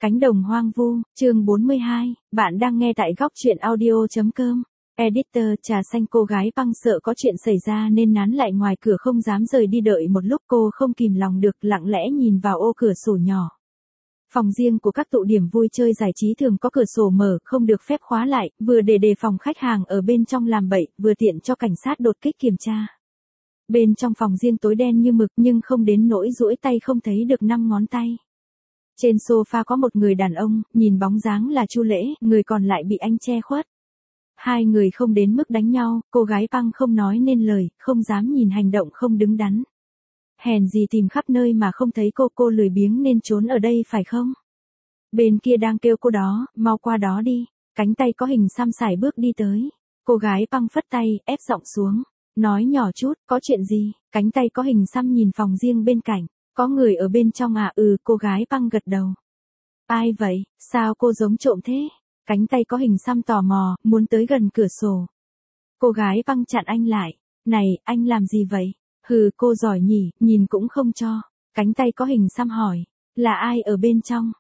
Cánh đồng hoang vu, chương 42, bạn đang nghe tại góc truyện audio.com. Editor trà xanh. Cô gái Păng sợ có chuyện xảy ra nên nán lại ngoài cửa không dám rời đi. Đợi một lúc cô không kìm lòng được lặng lẽ nhìn vào ô cửa sổ nhỏ. Phòng riêng của các tụ điểm vui chơi giải trí thường có cửa sổ mở, không được phép khóa lại, vừa để đề phòng khách hàng ở bên trong làm bậy, vừa tiện cho cảnh sát đột kích kiểm tra. Bên trong phòng riêng tối đen như mực nhưng không đến nỗi duỗi tay không thấy được 5 ngón tay. Trên sofa có một người đàn ông, nhìn bóng dáng là Chu Lễ, người còn lại bị anh che khuất. Hai người không đến mức đánh nhau, cô gái Păng không nói nên lời, không dám nhìn hành động không đứng đắn. Hèn gì tìm khắp nơi mà không thấy cô lười biếng nên trốn ở đây phải không? Bên kia đang kêu cô đó, mau qua đó đi. Cánh tay có hình xăm sải bước đi tới. Cô gái Păng phất tay, ép giọng xuống. Nói nhỏ chút, có chuyện gì? Cánh tay có hình xăm nhìn phòng riêng bên cạnh. Có người ở bên trong à? Cô gái Păng gật đầu. Ai vậy, sao cô giống trộm thế? Cánh tay có hình xăm tò mò, muốn tới gần cửa sổ. Cô gái Păng chặn anh lại. Này, anh làm gì vậy? Cô giỏi nhỉ, nhìn cũng không cho. Cánh tay có hình xăm hỏi. Là ai ở bên trong?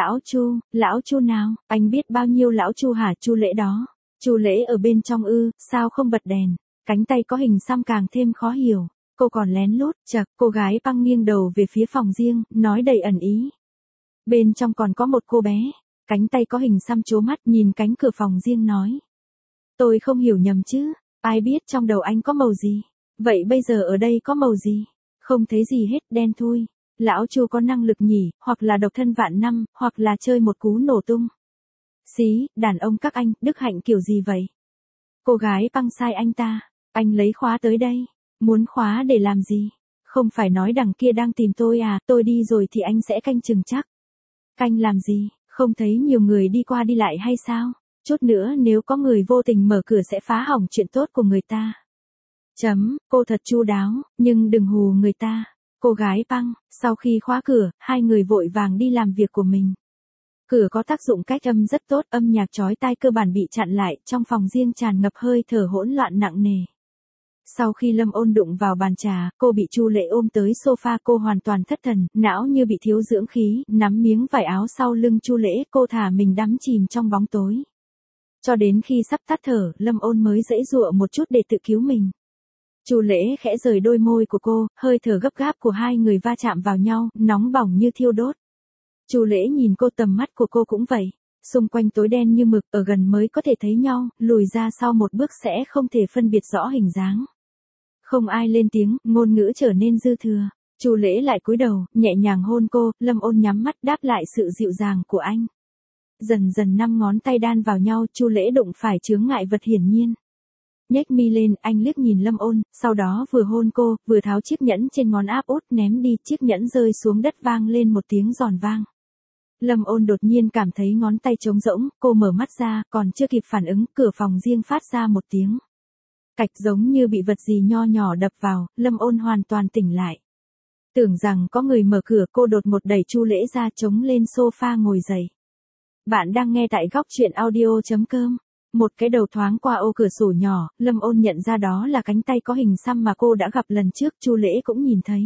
Lão Chu nào? Anh biết bao nhiêu lão Chu hả? Chu Lễ đó. Chu Lễ ở bên trong sao không bật đèn? Cánh tay có hình xăm càng thêm khó hiểu. Cô còn lén lút, cô gái Păng nghiêng đầu về phía phòng riêng, nói đầy ẩn ý. Bên trong còn có một cô bé. Cánh tay có hình xăm trố mắt nhìn cánh cửa phòng riêng nói. Tôi không hiểu nhầm chứ, ai biết trong đầu anh có màu gì. Vậy bây giờ ở đây có màu gì? Không thấy gì hết, đen thui. Lão Chu có năng lực nhỉ, hoặc là độc thân vạn năm, hoặc là chơi một cú nổ tung. Xí, đàn ông các anh, đức hạnh kiểu gì vậy? Cô gái Păng sai anh ta, anh lấy khóa tới đây. Muốn khóa để làm gì? Không phải nói đằng kia đang tìm tôi à, tôi đi rồi thì anh sẽ canh chừng chắc. Canh làm gì, không thấy nhiều người đi qua đi lại hay sao? Chút nữa nếu có người vô tình mở cửa sẽ phá hỏng chuyện tốt của người ta. Cô thật chu đáo, nhưng đừng hù người ta. Cô gái Păng, sau khi khóa cửa, hai người vội vàng đi làm việc của mình. Cửa có tác dụng cách âm rất tốt, âm nhạc chói tai cơ bản bị chặn lại, trong phòng riêng tràn ngập hơi thở hỗn loạn nặng nề. Sau khi Lâm Ôn đụng vào bàn trà, cô bị Chu Lễ ôm tới sofa, cô hoàn toàn thất thần, não như bị thiếu dưỡng khí, nắm miếng vải áo sau lưng Chu Lễ, cô thả mình đắm chìm trong bóng tối. Cho đến khi sắp tắt thở, Lâm Ôn mới giãy giụa một chút để tự cứu mình. Chu Lễ khẽ rời đôi môi của cô, hơi thở gấp gáp của hai người va chạm vào nhau, nóng bỏng như thiêu đốt. Chu Lễ nhìn cô, tầm mắt của cô cũng vậy. Xung quanh tối đen như mực, ở gần mới có thể thấy nhau, lùi ra sau một bước sẽ không thể phân biệt rõ hình dáng. Không ai lên tiếng, ngôn ngữ trở nên dư thừa. Chu Lễ lại cúi đầu, nhẹ nhàng hôn cô, Lâm Ôn nhắm mắt đáp lại sự dịu dàng của anh. Dần dần 5 ngón tay đan vào nhau, Chu Lễ đụng phải chướng ngại vật hiển nhiên. Nhếch mi lên, anh liếc nhìn Lâm Ôn, sau đó vừa hôn cô, vừa tháo chiếc nhẫn trên ngón áp út ném đi, chiếc nhẫn rơi xuống đất vang lên một tiếng giòn vang. Lâm Ôn đột nhiên cảm thấy ngón tay trống rỗng, cô mở mắt ra, còn chưa kịp phản ứng, cửa phòng riêng phát ra một tiếng cạch giống như bị vật gì nho nhỏ đập vào, Lâm Ôn hoàn toàn tỉnh lại. Tưởng rằng có người mở cửa, cô đột ngột đẩy Chu Lễ ra, chống lên sofa ngồi dậy. Bạn đang nghe tại góc truyện audio.com. Một cái đầu thoáng qua ô cửa sổ nhỏ, Lâm Ôn nhận ra đó là cánh tay có hình xăm mà cô đã gặp lần trước, Chu Lễ cũng nhìn thấy.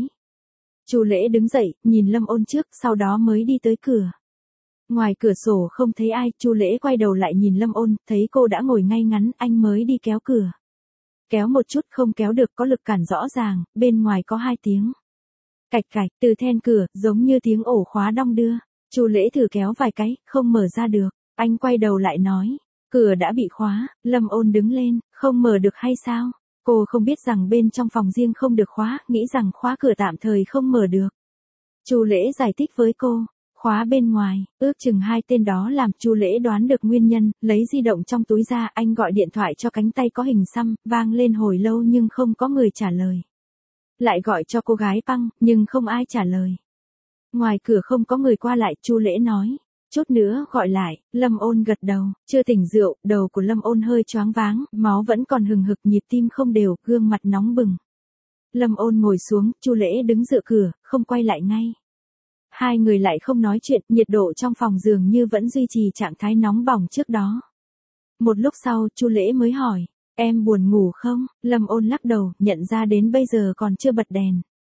Chu Lễ đứng dậy, nhìn Lâm Ôn trước, sau đó mới đi tới cửa. Ngoài cửa sổ không thấy ai, Chu Lễ quay đầu lại nhìn Lâm Ôn, thấy cô đã ngồi ngay ngắn, anh mới đi kéo cửa. Kéo một chút không kéo được, có lực cản rõ ràng, bên ngoài có 2 tiếng. Cạch cạch, từ then cửa, giống như tiếng ổ khóa đong đưa. Chu Lễ thử kéo vài cái, không mở ra được. Anh quay đầu lại nói, cửa đã bị khóa. Lâm Ôn đứng lên, không mở được hay sao? Cô không biết rằng bên trong phòng riêng không được khóa, nghĩ rằng khóa cửa tạm thời không mở được. Chu Lễ giải thích với cô, khóa bên ngoài, ước chừng 2 tên đó làm Chu Lễ đoán được nguyên nhân, lấy di động trong túi ra, anh gọi điện thoại cho cánh tay có hình xăm, vang lên hồi lâu nhưng không có người trả lời. Lại gọi cho cô gái Păng, nhưng không ai trả lời. Ngoài cửa không có người qua lại, Chu Lễ nói, chút nữa gọi lại. Lâm Ôn gật đầu, chưa tỉnh rượu, đầu của Lâm Ôn hơi choáng váng, máu vẫn còn hừng hực, nhịp tim không đều, gương mặt nóng bừng. Lâm Ôn ngồi xuống, Chu Lễ đứng dựa cửa, không quay lại ngay. Hai người lại không nói chuyện, nhiệt độ trong phòng dường như vẫn duy trì trạng thái nóng bỏng trước đó. Một lúc sau, Chu Lễ mới hỏi, em buồn ngủ không? Lâm Ôn lắc đầu, nhận ra đến bây giờ còn chưa bật đèn.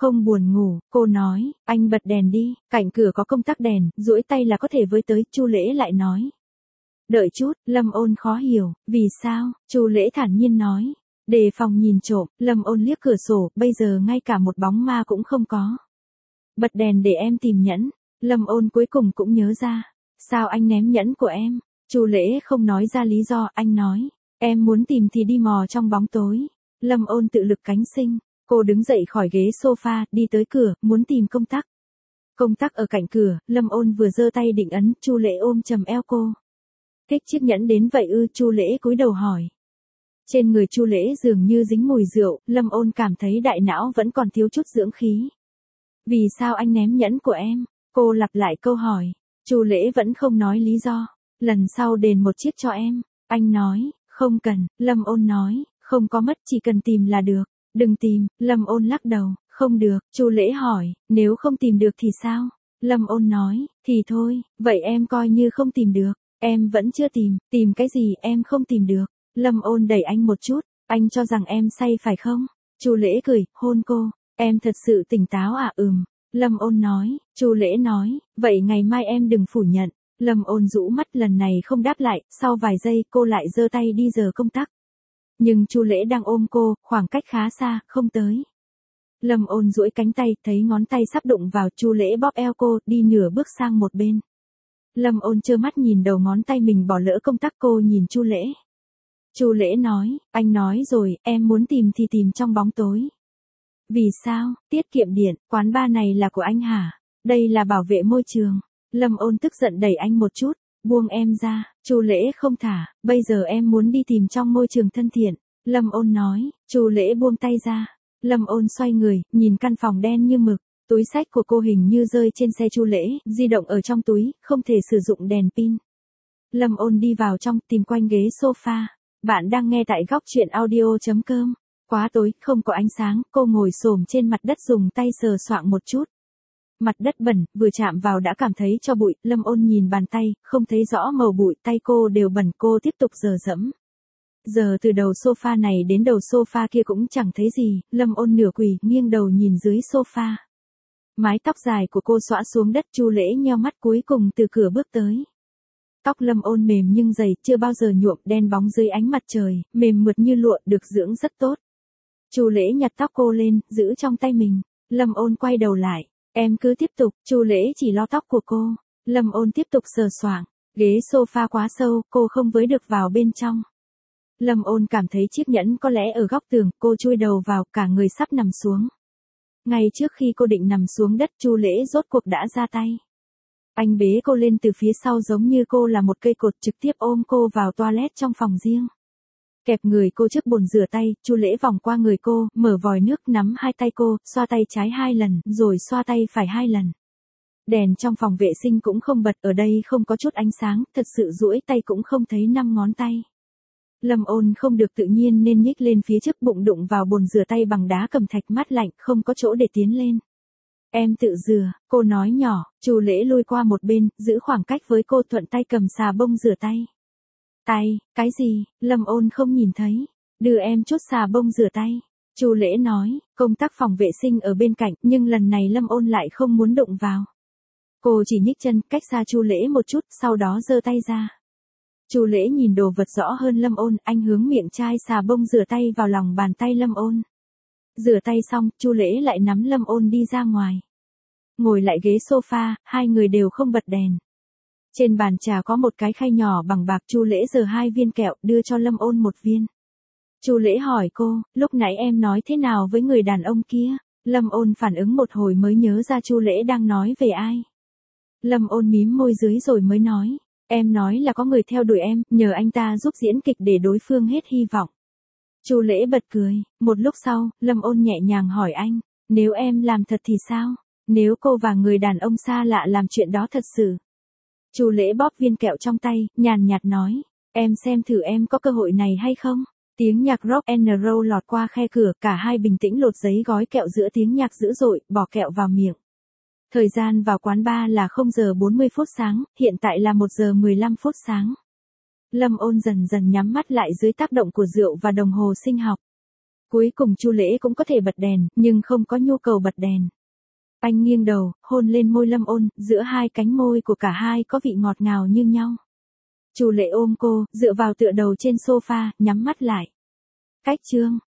Không buồn ngủ, cô nói, anh bật đèn đi, cạnh cửa có công tắc đèn, duỗi tay là có thể với tới, Chu Lễ lại nói. Đợi chút, Lâm Ôn khó hiểu, vì sao, Chu Lễ thản nhiên nói. Đề phòng nhìn trộm, Lâm Ôn liếc cửa sổ, bây giờ ngay cả một bóng ma cũng không có. Bật đèn để em tìm nhẫn, Lâm Ôn cuối cùng cũng nhớ ra. Sao anh ném nhẫn của em? Chu Lễ không nói ra lý do, anh nói. Em muốn tìm thì đi mò trong bóng tối. Lâm Ôn tự lực cánh sinh, cô đứng dậy khỏi ghế sofa, đi tới cửa, muốn tìm công tắc. Công tắc ở cạnh cửa, Lâm Ôn vừa giơ tay định ấn, Chu Lễ ôm chầm eo cô. Thích chiếc nhẫn đến vậy ư? Chu Lễ cúi đầu hỏi. Trên người Chu Lễ dường như dính mùi rượu, Lâm Ôn cảm thấy đại não vẫn còn thiếu chút dưỡng khí. Vì sao anh ném nhẫn của em? Cô lặp lại câu hỏi. Chu Lễ vẫn không nói lý do. Lần sau đền một chiếc cho em. Anh nói, không cần, Lâm Ôn nói, không có mất, chỉ cần tìm là được. Đừng tìm, Lâm Ôn lắc đầu, không được, Chu Lễ hỏi, nếu không tìm được thì sao? Lâm Ôn nói, thì thôi, vậy em coi như không tìm được, em vẫn chưa tìm cái gì em không tìm được. Lâm Ôn đẩy anh một chút, anh cho rằng em say phải không? Chu Lễ cười, hôn cô, em thật sự tỉnh táo à? Lâm Ôn nói, Chu Lễ nói, vậy ngày mai em đừng phủ nhận. Lâm Ôn rũ mắt lần này không đáp lại, sau vài giây cô lại giơ tay đi giở công tắc. Nhưng Chu Lễ đang ôm cô, khoảng cách khá xa, không tới. Lâm Ôn duỗi cánh tay, thấy ngón tay sắp đụng vào, Chu Lễ bóp eo cô, đi nửa bước sang một bên. Lâm Ôn trơ mắt nhìn đầu ngón tay mình bỏ lỡ công tắc, cô nhìn Chu Lễ. Chu Lễ nói, anh nói rồi, em muốn tìm thì tìm trong bóng tối. Vì sao? Tiết kiệm điện, quán bar này là của anh hả? Đây là bảo vệ môi trường. Lâm Ôn tức giận đẩy anh một chút, buông em ra. Chu Lễ không thả, bây giờ em muốn đi tìm trong môi trường thân thiện. Lâm Ôn nói, Chu Lễ buông tay ra. Lâm Ôn xoay người, nhìn căn phòng đen như mực. Túi xách của cô hình như rơi trên xe Chu Lễ, di động ở trong túi, không thể sử dụng đèn pin. Lâm Ôn đi vào trong, tìm quanh ghế sofa. Bạn đang nghe tại góc truyện audio.com. Quá tối, không có ánh sáng, cô ngồi xổm trên mặt đất dùng tay sờ soạng một chút. Mặt đất bẩn, vừa chạm vào đã cảm thấy cho bụi, Lâm Ôn nhìn bàn tay, không thấy rõ màu bụi, tay cô đều bẩn, cô tiếp tục dờ dẫm. Giờ từ đầu sofa này đến đầu sofa kia cũng chẳng thấy gì, Lâm Ôn nửa quỳ, nghiêng đầu nhìn dưới sofa. Mái tóc dài của cô xõa xuống đất, Chu Lễ nheo mắt cuối cùng từ cửa bước tới. Tóc Lâm Ôn mềm nhưng dày, chưa bao giờ nhuộm, đen bóng dưới ánh mặt trời, mềm mượt như lụa, được dưỡng rất tốt. Chu Lễ nhặt tóc cô lên, giữ trong tay mình. Lâm Ôn quay đầu lại, em cứ tiếp tục. Chu Lễ chỉ lo tóc của cô. Lâm Ôn tiếp tục sờ soạng. Ghế sofa quá sâu, cô không với được vào bên trong. Lâm Ôn cảm thấy chiếc nhẫn có lẽ ở góc tường, cô chui đầu vào, cả người sắp nằm xuống. Ngay trước khi cô định nằm xuống đất, Chu Lễ rốt cuộc đã ra tay. Anh bế cô lên từ phía sau giống như cô là một cây cột, trực tiếp ôm cô vào toilet trong phòng riêng. Kẹp người cô trước bồn rửa tay, Chu Lễ vòng qua người cô, mở vòi nước, nắm hai tay cô, xoa tay trái 2 lần, rồi xoa tay phải 2 lần. Đèn trong phòng vệ sinh cũng không bật, ở đây không có chút ánh sáng, thật sự duỗi tay cũng không thấy 5 ngón tay. Lâm Ôn không được tự nhiên nên nhích lên phía trước, bụng đụng vào bồn rửa tay bằng đá cẩm thạch mát lạnh, không có chỗ để tiến lên. Em tự rửa, cô nói nhỏ. Chu Lễ lui qua một bên, giữ khoảng cách với cô, thuận tay cầm xà bông rửa tay. Cái gì? Lâm Ôn không nhìn thấy. Đưa em chút xà bông rửa tay. Chu Lễ nói, công tắc phòng vệ sinh ở bên cạnh, nhưng lần này Lâm Ôn lại không muốn đụng vào. Cô chỉ nhích chân, cách xa Chu Lễ một chút, sau đó giơ tay ra. Chu Lễ nhìn đồ vật rõ hơn Lâm Ôn, anh hướng miệng chai xà bông rửa tay vào lòng bàn tay Lâm Ôn. Rửa tay xong, Chu Lễ lại nắm Lâm Ôn đi ra ngoài. Ngồi lại ghế sofa, hai người đều không bật đèn. Trên bàn trà có một cái khay nhỏ bằng bạc, Chu Lễ giở 2 viên kẹo, đưa cho Lâm Ôn 1 viên. Chu Lễ hỏi cô, lúc nãy em nói thế nào với người đàn ông kia? Lâm Ôn phản ứng một hồi mới nhớ ra Chu Lễ đang nói về ai. Lâm Ôn mím môi dưới rồi mới nói, em nói là có người theo đuổi em, nhờ anh ta giúp diễn kịch để đối phương hết hy vọng. Chu Lễ bật cười, một lúc sau, Lâm Ôn nhẹ nhàng hỏi anh, nếu em làm thật thì sao? Nếu cô và người đàn ông xa lạ làm chuyện đó thật sự. Chu Lễ bóp viên kẹo trong tay, nhàn nhạt nói, em xem thử em có cơ hội này hay không? Tiếng nhạc rock and roll lọt qua khe cửa, cả hai bình tĩnh lột giấy gói kẹo giữa tiếng nhạc dữ dội, bỏ kẹo vào miệng. Thời gian vào quán bar là 0 giờ 40 phút sáng, hiện tại là 1 giờ 15 phút sáng. Lâm Ôn dần dần nhắm mắt lại dưới tác động của rượu và đồng hồ sinh học. Cuối cùng Chu Lễ cũng có thể bật đèn, nhưng không có nhu cầu bật đèn. Anh nghiêng đầu, hôn lên môi Lâm Ôn, giữa hai cánh môi của cả hai có vị ngọt ngào như nhau. Chu Lễ ôm cô, dựa vào tựa đầu trên sofa, nhắm mắt lại. Cách chương